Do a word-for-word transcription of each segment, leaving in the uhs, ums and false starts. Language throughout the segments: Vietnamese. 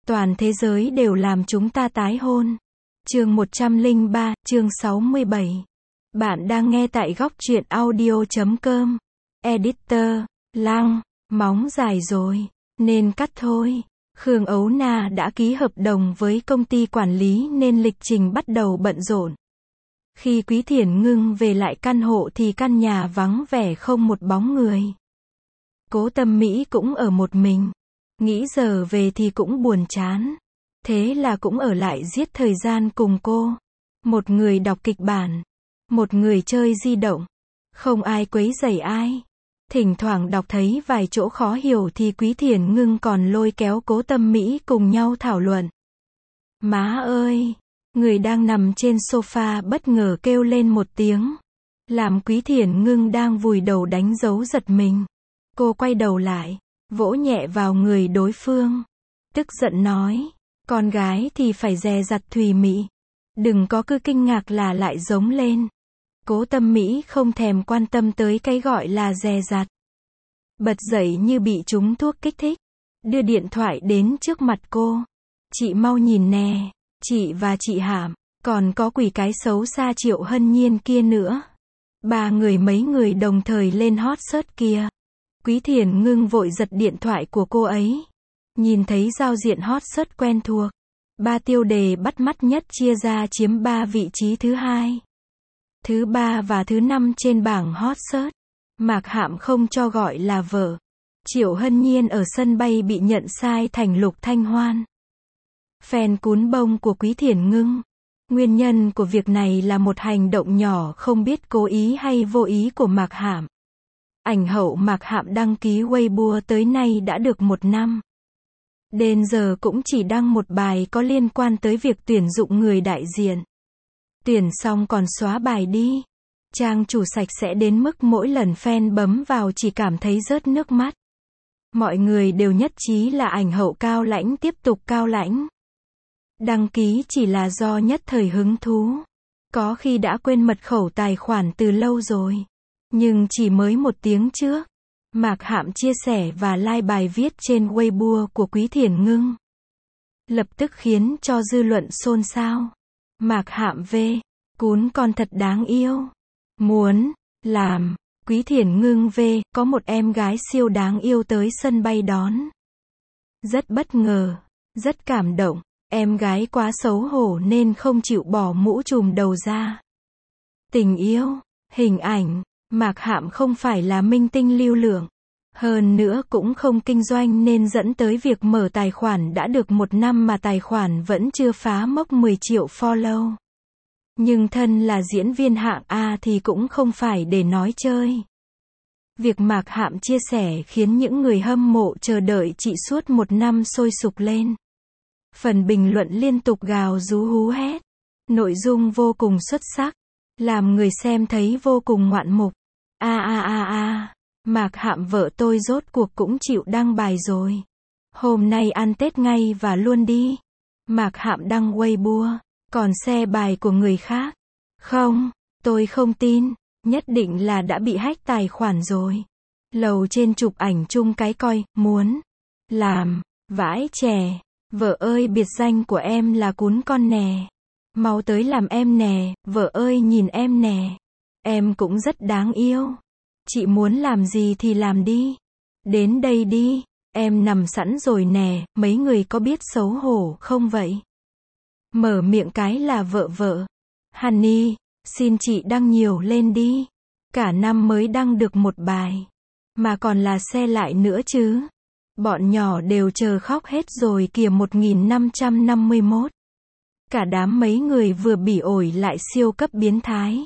Toàn thế giới đều làm chúng ta tái hôn. Chương một trăm lẻ ba, chương sáu mươi bảy. Bạn đang nghe tại góc truyện audio chấm com. Editor, Lăng, móng dài rồi, nên cắt thôi. Khương Ấu Na đã ký hợp đồng với công ty quản lý nên lịch trình bắt đầu bận rộn. Khi Quý Thiển Ngưng về lại căn hộ thì căn nhà vắng vẻ không một bóng người. Cố Tâm Mỹ cũng ở một mình. Nghĩ giờ về thì cũng buồn chán. Thế là cũng ở lại giết thời gian cùng cô. Một người đọc kịch bản. Một người chơi di động. Không ai quấy rầy ai. Thỉnh thoảng đọc thấy vài chỗ khó hiểu thì Quý Thiển Ngưng còn lôi kéo Cố Tâm Mỹ cùng nhau thảo luận. Má ơi! Người đang nằm trên sofa bất ngờ kêu lên một tiếng. Làm Quý Thiển Ngưng đang vùi đầu đánh dấu giật mình. Cô quay đầu lại, vỗ nhẹ vào người đối phương. Tức giận nói, con gái thì phải dè dặt thùy mị. Đừng có cứ kinh ngạc là lại giống lên. Cố Tâm Mỹ không thèm quan tâm tới cái gọi là dè dặt. Bật dậy như bị trúng thuốc kích thích. Đưa điện thoại đến trước mặt cô. Chị mau nhìn nè, chị và chị Hàm, còn có quỷ cái xấu xa Triệu Hân Nhiên kia nữa. Ba người mấy người đồng thời lên hot search kia. Quý Thiển Ngưng vội giật điện thoại của cô ấy. Nhìn thấy giao diện hot search quen thuộc. Ba tiêu đề bắt mắt nhất chia ra chiếm ba vị trí thứ hai, thứ ba và thứ năm trên bảng hot search. Mạc Hạm không cho gọi là vợ. Triệu Hân Nhiên ở sân bay bị nhận sai thành Lục Thanh Hoan. Fan cún bông của Quý Thiển Ngưng. Nguyên nhân của việc này là một hành động nhỏ không biết cố ý hay vô ý của Mạc Hạm. Ảnh hậu Mạc Hạm đăng ký Weibo tới nay đã được một năm. Đến giờ cũng chỉ đăng một bài có liên quan tới việc tuyển dụng người đại diện. Tuyển xong còn xóa bài đi. Trang chủ sạch sẽ đến mức mỗi lần fan bấm vào chỉ cảm thấy rớt nước mắt. Mọi người đều nhất trí là ảnh hậu cao lãnh tiếp tục cao lãnh. Đăng ký chỉ là do nhất thời hứng thú. Có khi đã quên mật khẩu tài khoản từ lâu rồi. Nhưng chỉ mới một tiếng trước, Mạc Hạm chia sẻ và like bài viết trên Weibo của Quý Thiển Ngưng. Lập tức khiến cho dư luận xôn xao. Mạc Hạm V. Cún con thật đáng yêu. Muốn làm Quý Thiển Ngưng V. Có một em gái siêu đáng yêu tới sân bay đón. Rất bất ngờ, rất cảm động. Em gái quá xấu hổ nên không chịu bỏ mũ trùm đầu ra. Tình yêu, hình ảnh. Mạc Hạm không phải là minh tinh lưu lượng. Hơn nữa cũng không kinh doanh nên dẫn tới việc mở tài khoản đã được một năm mà tài khoản vẫn chưa phá mốc mười triệu follow. Nhưng thân là diễn viên hạng A thì cũng không phải để nói chơi. Việc Mạc Hạm chia sẻ khiến những người hâm mộ chờ đợi chị suốt một năm sôi sục lên. Phần bình luận liên tục gào rú hú hét. Nội dung vô cùng xuất sắc. Làm người xem thấy vô cùng ngoạn mục. A a a a, Mạc Hạm vợ tôi rốt cuộc cũng chịu đăng bài rồi. Hôm nay ăn Tết ngay và luôn đi. Mạc Hạm đăng Weibo, còn share bài của người khác. Không, tôi không tin, nhất định là đã bị hack tài khoản rồi. Lầu trên chụp ảnh chung cái coi, muốn làm, vãi chè. Vợ ơi biệt danh của em là cún con nè. Mau tới làm em nè, vợ ơi nhìn em nè. Em cũng rất đáng yêu. Chị muốn làm gì thì làm đi. Đến đây đi, em nằm sẵn rồi nè, mấy người có biết xấu hổ không vậy? Mở miệng cái là vợ vợ. Honey, xin chị đăng nhiều lên đi. Cả năm mới đăng được một bài. Mà còn là xe lại nữa chứ. Bọn nhỏ đều chờ khóc hết rồi kìa. Một nghìn năm trăm năm mươi mốt. Cả đám mấy người vừa bỉ ổi lại siêu cấp biến thái.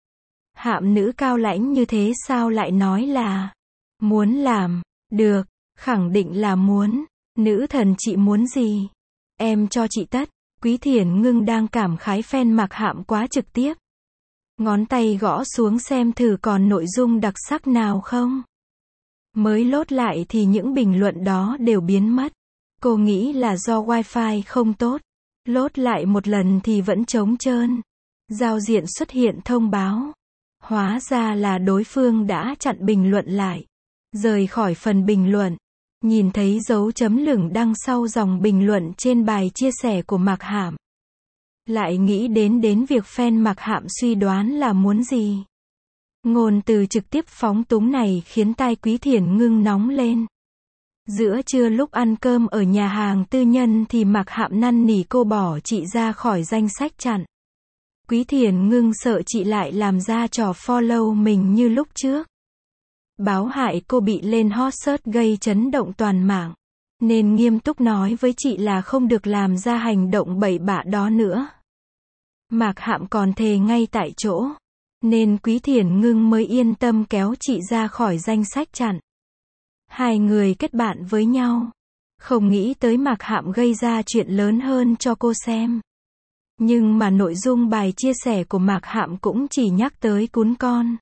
Hạm nữ cao lãnh như thế sao lại nói là muốn làm, được, khẳng định là muốn. Nữ thần chị muốn gì? Em cho chị tất. Quý Thiển Ngưng đang cảm khái fan Mạc Hạm quá trực tiếp. Ngón tay gõ xuống xem thử còn nội dung đặc sắc nào không. Mới lốt lại thì những bình luận đó đều biến mất. Cô nghĩ là do wifi không tốt. Lốt lại một lần thì vẫn trống trơn. Giao diện xuất hiện thông báo. Hóa ra là đối phương đã chặn bình luận lại. Rời khỏi phần bình luận. Nhìn thấy dấu chấm lửng đằng sau dòng bình luận trên bài chia sẻ của Mạc Hạm. Lại nghĩ đến đến việc fan Mạc Hạm suy đoán là muốn gì. Ngôn từ trực tiếp phóng túng này khiến tai Quý Thiển Ngưng nóng lên. Giữa trưa lúc ăn cơm ở nhà hàng tư nhân thì Mạc Hạm năn nỉ cô bỏ chị ra khỏi danh sách chặn. Quý Thiển Ngưng sợ chị lại làm ra trò follow mình như lúc trước. Báo hại cô bị lên hot search gây chấn động toàn mạng. Nên nghiêm túc nói với chị là không được làm ra hành động bậy bạ đó nữa. Mạc Hạm còn thề ngay tại chỗ. Nên Quý Thiển Ngưng mới yên tâm kéo chị ra khỏi danh sách chặn. Hai người kết bạn với nhau. Không nghĩ tới Mạc Hạm gây ra chuyện lớn hơn cho cô xem. Nhưng mà nội dung bài chia sẻ của Mạc Hạm cũng chỉ nhắc tới cún con.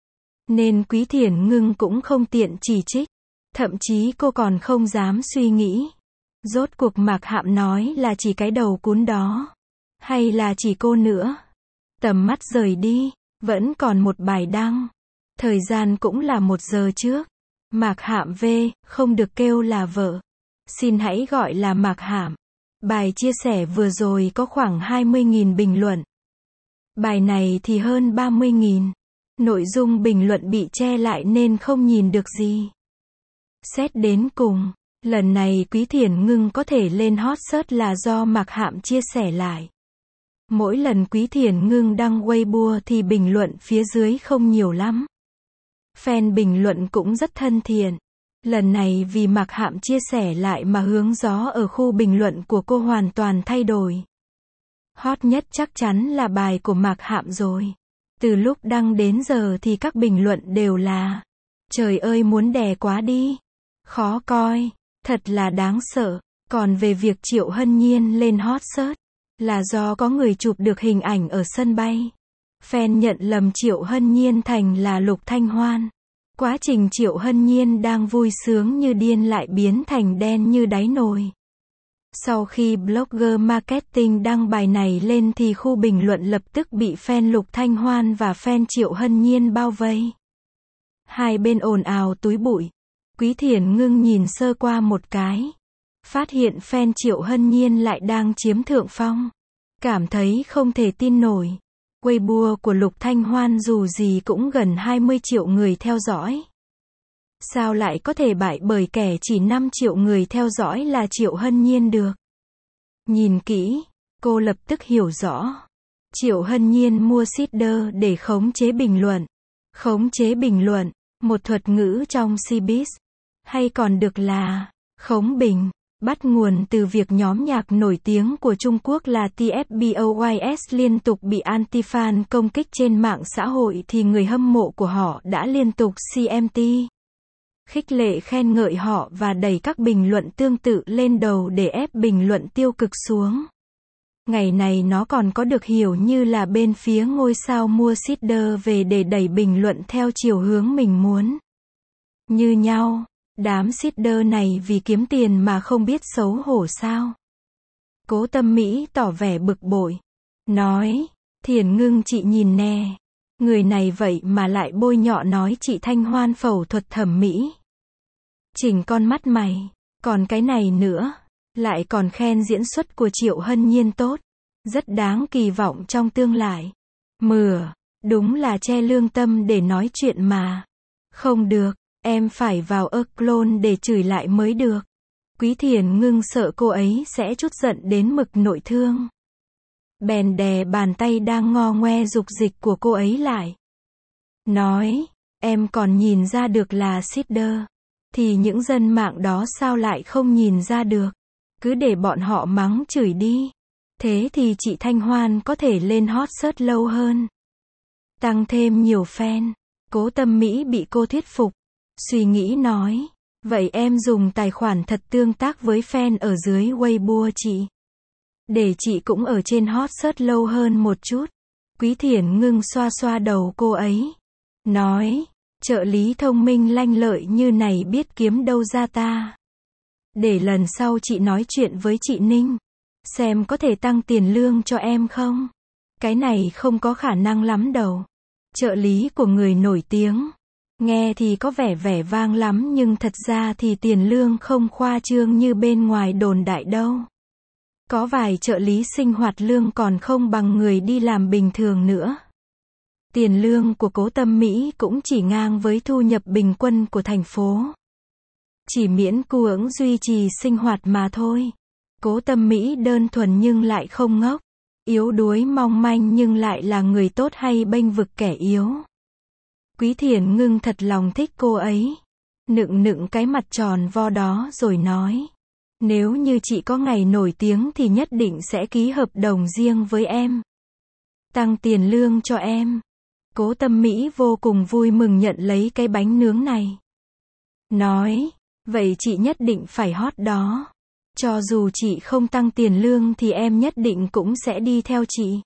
Nên Quý Thiển Ngưng cũng không tiện chỉ trích. Thậm chí cô còn không dám suy nghĩ. Rốt cuộc Mạc Hạm nói là chỉ cái đầu cún đó. Hay là chỉ cô nữa. Tầm mắt rời đi. Vẫn còn một bài đăng. Thời gian cũng là một giờ trước. Mạc Hạm V, không được kêu là vợ. Xin hãy gọi là Mạc Hạm. Bài chia sẻ vừa rồi có khoảng hai mươi nghìn bình luận. Bài này thì hơn ba mươi nghìn. Nội dung bình luận bị che lại nên không nhìn được gì. Xét đến cùng, lần này Quý Thiển Ngưng có thể lên hot search là do Mạc Hạm chia sẻ lại. Mỗi lần Quý Thiển Ngưng đăng Weibo thì bình luận phía dưới không nhiều lắm. Fan bình luận cũng rất thân thiện. Lần này vì Mạc Hạm chia sẻ lại mà hướng gió ở khu bình luận của cô hoàn toàn thay đổi. Hot nhất chắc chắn là bài của Mạc Hạm rồi. Từ lúc đăng đến giờ thì các bình luận đều là: trời ơi muốn đè quá đi. Khó coi. Thật là đáng sợ. Còn về việc Triệu Hân Nhiên lên hot search, là do có người chụp được hình ảnh ở sân bay. Fan nhận lầm Triệu Hân Nhiên thành là Lục Thanh Hoan. Quá trình Triệu Hân Nhiên đang vui sướng như điên lại biến thành đen như đáy nồi. Sau khi blogger marketing đăng bài này lên thì khu bình luận lập tức bị fan Lục Thanh Hoan và fan Triệu Hân Nhiên bao vây. Hai bên ồn ào túi bụi. Quý Thiển Ngưng nhìn sơ qua một cái. Phát hiện fan Triệu Hân Nhiên lại đang chiếm thượng phong. Cảm thấy không thể tin nổi. Weibo của Lục Thanh Hoan dù gì cũng gần hai mươi triệu người theo dõi. Sao lại có thể bại bởi kẻ chỉ năm triệu người theo dõi là Triệu Hân Nhiên được? Nhìn kỹ, cô lập tức hiểu rõ. Triệu Hân Nhiên mua seeder để khống chế bình luận. Khống chế bình luận, một thuật ngữ trong showbiz, hay còn được là khống bình, bắt nguồn từ việc nhóm nhạc nổi tiếng của Trung Quốc là tê ép boys liên tục bị anti-fan công kích trên mạng xã hội thì người hâm mộ của họ đã liên tục xê em tê. Khích lệ khen ngợi họ và đẩy các bình luận tương tự lên đầu để ép bình luận tiêu cực xuống. Ngày này nó còn có được hiểu như là bên phía ngôi sao mua seeder về để đẩy bình luận theo chiều hướng mình muốn. Như nhau, đám seeder này vì kiếm tiền mà không biết xấu hổ sao? Cố Tâm Mỹ tỏ vẻ bực bội. Nói, Thiển Ngưng chị nhìn nè. Người này vậy mà lại bôi nhọ nói chị Thanh Hoan phẫu thuật thẩm mỹ. Chỉnh con mắt mày. Còn cái này nữa. Lại còn khen diễn xuất của Triệu Hân Nhiên tốt. Rất đáng kỳ vọng trong tương lai. Mửa. Đúng là che lương tâm để nói chuyện mà. Không được. Em phải vào ơ clone để chửi lại mới được. Quý Thiển Ngưng sợ cô ấy sẽ chút giận đến mực nội thương. Bèn đè bàn tay đang ngo ngoe dục dịch của cô ấy lại. Nói, em còn nhìn ra được là seeder. Thì những dân mạng đó sao lại không nhìn ra được. Cứ để bọn họ mắng chửi đi. Thế thì chị Thanh Hoan có thể lên hot search lâu hơn. Tăng thêm nhiều fan. Cố Tâm Mỹ bị cô thuyết phục. Suy nghĩ nói, vậy em dùng tài khoản thật tương tác với fan ở dưới Weibo chị. Để chị cũng ở trên hot search lâu hơn một chút. Quý Thiển Ngưng xoa xoa đầu cô ấy. Nói, trợ lý thông minh lanh lợi như này biết kiếm đâu ra ta. Để lần sau chị nói chuyện với chị Ninh. Xem có thể tăng tiền lương cho em không? Cái này không có khả năng lắm đâu. Trợ lý của người nổi tiếng. Nghe thì có vẻ vẻ vang lắm nhưng thật ra thì tiền lương không khoa trương như bên ngoài đồn đại đâu. Có vài trợ lý sinh hoạt lương còn không bằng người đi làm bình thường nữa. Tiền lương của Cố Tâm Mỹ cũng chỉ ngang với thu nhập bình quân của thành phố. Chỉ miễn cưỡng duy trì sinh hoạt mà thôi. Cố Tâm Mỹ đơn thuần nhưng lại không ngốc. Yếu đuối mong manh nhưng lại là người tốt hay bênh vực kẻ yếu. Quý Thiền Ngưng thật lòng thích cô ấy. Nựng nựng cái mặt tròn vo đó rồi nói. Nếu như chị có ngày nổi tiếng thì nhất định sẽ ký hợp đồng riêng với em. Tăng tiền lương cho em. Cố Tâm Mỹ vô cùng vui mừng nhận lấy cái bánh nướng này. Nói, vậy chị nhất định phải hot đó. Cho dù chị không tăng tiền lương thì em nhất định cũng sẽ đi theo chị.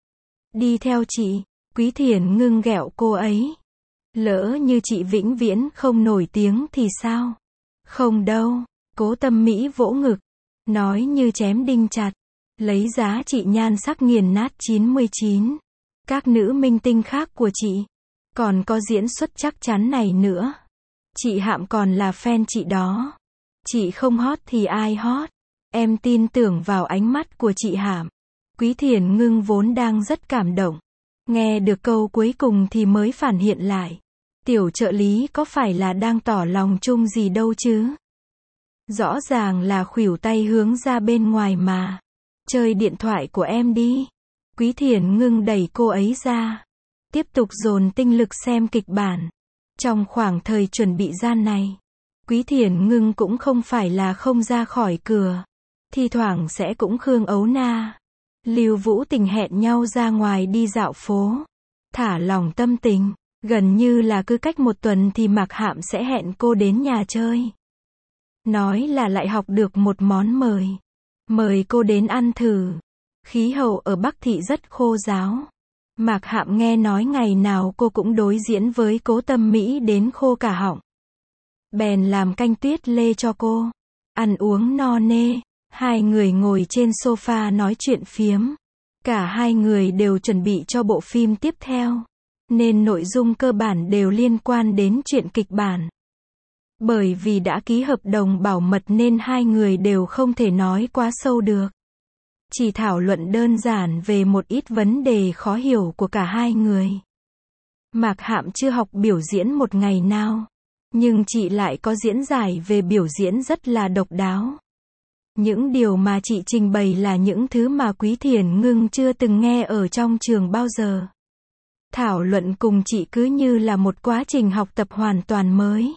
Đi theo chị, Quý Thiền Ngưng ghẹo cô ấy. Lỡ như chị vĩnh viễn không nổi tiếng thì sao? Không đâu, Cố Tâm Mỹ vỗ ngực. Nói như chém đinh chặt. Lấy giá trị nhan sắc nghiền nát chín mươi chín. Các nữ minh tinh khác của chị. Còn có diễn xuất chắc chắn này nữa. Chị Hạm còn là fan chị đó. Chị không hot thì ai hot? Em tin tưởng vào ánh mắt của chị Hạm. Quý Thiền Ngưng vốn đang rất cảm động. Nghe được câu cuối cùng thì mới phản hiện lại. Tiểu trợ lý có phải là đang tỏ lòng chung gì đâu chứ? Rõ ràng là khuỷu tay hướng ra bên ngoài mà. Chơi điện thoại của em đi. Quý Thiền Ngưng đẩy cô ấy ra. Tiếp tục dồn tinh lực xem kịch bản. Trong khoảng thời chuẩn bị gian này, Quý Thiền Ngưng cũng không phải là không ra khỏi cửa. Thi thoảng sẽ cũng Khương Ấu Na, Lưu Vũ Tình hẹn nhau ra ngoài đi dạo phố. Thả lỏng tâm tình. Gần như là cứ cách một tuần thì Mạc Hạm sẽ hẹn cô đến nhà chơi. Nói là lại học được một món mời. Mời cô đến ăn thử. Khí hậu ở Bắc Thị rất khô ráo. Mạc Hạm nghe nói ngày nào cô cũng đối diễn với Cố Tâm Mỹ đến khô cả họng. Bèn làm canh tuyết lê cho cô. Ăn uống no nê. Hai người ngồi trên sofa nói chuyện phiếm. Cả hai người đều chuẩn bị cho bộ phim tiếp theo. Nên nội dung cơ bản đều liên quan đến chuyện kịch bản. Bởi vì đã ký hợp đồng bảo mật nên hai người đều không thể nói quá sâu được. Chỉ thảo luận đơn giản về một ít vấn đề khó hiểu của cả hai người. Mạc Hạm chưa học biểu diễn một ngày nào. Nhưng chị lại có diễn giải về biểu diễn rất là độc đáo. Những điều mà chị trình bày là những thứ mà Quý Thiền Ngưng chưa từng nghe ở trong trường bao giờ. Thảo luận cùng chị cứ như là một quá trình học tập hoàn toàn mới.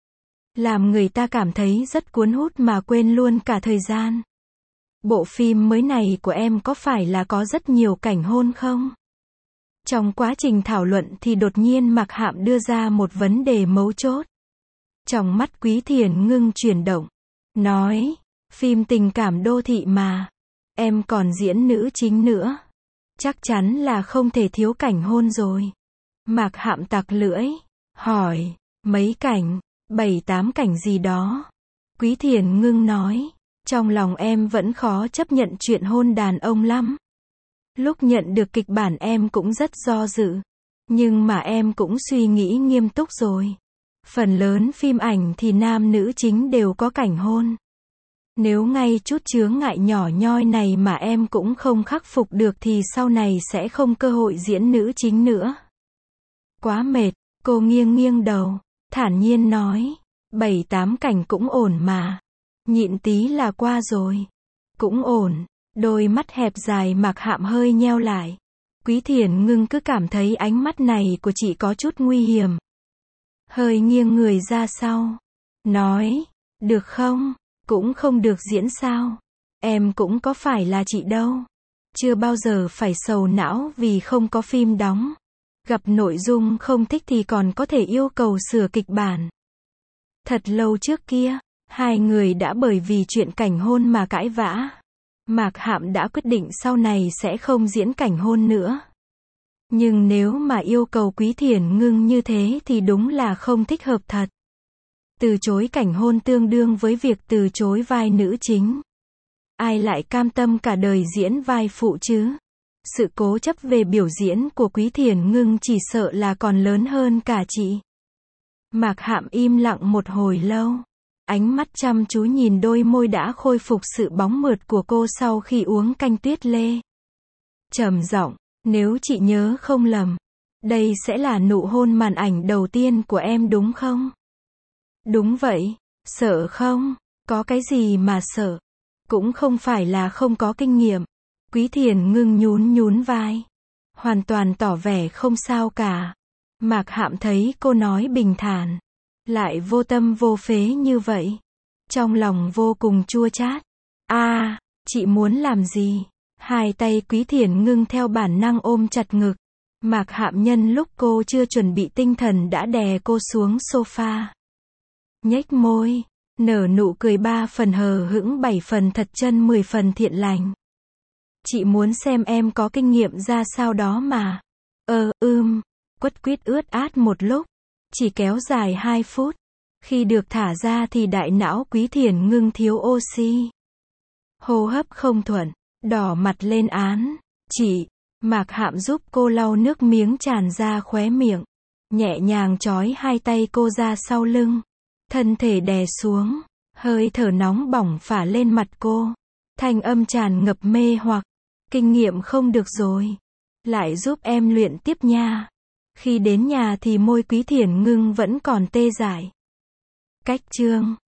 Làm người ta cảm thấy rất cuốn hút mà quên luôn cả thời gian. Bộ phim mới này của em có phải là có rất nhiều cảnh hôn không? Trong quá trình thảo luận thì đột nhiên Mạc Hạm đưa ra một vấn đề mấu chốt. Trong mắt Quý Thiền Ngưng chuyển động. Nói, phim tình cảm đô thị mà. Em còn diễn nữ chính nữa. Chắc chắn là không thể thiếu cảnh hôn rồi. Mạc Hạm tặc lưỡi. Hỏi, mấy cảnh, bảy tám cảnh gì đó. Quý Thiền Ngưng nói, trong lòng em vẫn khó chấp nhận chuyện hôn đàn ông lắm. Lúc nhận được kịch bản em cũng rất do dự. Nhưng mà em cũng suy nghĩ nghiêm túc rồi. Phần lớn phim ảnh thì nam nữ chính đều có cảnh hôn. Nếu ngay chút chướng ngại nhỏ nhoi này mà em cũng không khắc phục được thì sau này sẽ không cơ hội diễn nữ chính nữa. Quá mệt, cô nghiêng nghiêng đầu, thản nhiên nói, bảy tám cảnh cũng ổn mà. Nhịn tí là qua rồi. Cũng ổn. Đôi mắt hẹp dài Mạc Hạm hơi nheo lại. Quý Thiền Ngưng cứ cảm thấy ánh mắt này của chị có chút nguy hiểm. Hơi nghiêng người ra sau. Nói, được không? Cũng không được diễn sao? Em cũng có phải là chị đâu. Chưa bao giờ phải sầu não vì không có phim đóng. Gặp nội dung không thích thì còn có thể yêu cầu sửa kịch bản. Thật lâu trước kia, hai người đã bởi vì chuyện cảnh hôn mà cãi vã. Mạc Hạm đã quyết định sau này sẽ không diễn cảnh hôn nữa. Nhưng nếu mà yêu cầu Quý Thiền Ngưng như thế thì đúng là không thích hợp thật. Từ chối cảnh hôn tương đương với việc từ chối vai nữ chính. Ai lại cam tâm cả đời diễn vai phụ chứ? Sự cố chấp về biểu diễn của Quý Thiền Ngưng chỉ sợ là còn lớn hơn cả chị. Mạc Hạm im lặng một hồi lâu. Ánh mắt chăm chú nhìn đôi môi đã khôi phục sự bóng mượt của cô sau khi uống canh tuyết lê. Trầm giọng, nếu chị nhớ không lầm, đây sẽ là nụ hôn màn ảnh đầu tiên của em đúng không? Đúng vậy, sợ không? Có cái gì mà sợ? Cũng không phải là không có kinh nghiệm. Quý Thiền Ngưng nhún nhún vai. Hoàn toàn tỏ vẻ không sao cả. Mạc Hạm thấy cô nói bình thản, lại vô tâm vô phế như vậy. Trong lòng vô cùng chua chát. A, à, chị muốn làm gì? Hai tay Quý Thiền Ngưng theo bản năng ôm chặt ngực. Mạc Hạm nhân lúc cô chưa chuẩn bị tinh thần đã đè cô xuống sofa. Nhếch môi, nở nụ cười ba phần hờ hững bảy phần thật chân mười phần thiện lành. Chị muốn xem em có kinh nghiệm ra sao đó mà. Ờ, ưm, quất quýt ướt át một lúc. Chỉ kéo dài hai phút. Khi được thả ra thì đại não Quý Thiền Ngưng thiếu oxy. Hô hấp không thuận, đỏ mặt lên án. Chị, Mạc Hạm giúp cô lau nước miếng tràn ra khóe miệng. Nhẹ nhàng trói hai tay cô ra sau lưng. Thân thể đè xuống. Hơi thở nóng bỏng phả lên mặt cô. Thanh âm tràn ngập mê hoặc. Kinh nghiệm không được rồi. Lại giúp em luyện tiếp nha. Khi đến nhà thì môi Quý Thiền Ngưng vẫn còn tê dại. Cách chương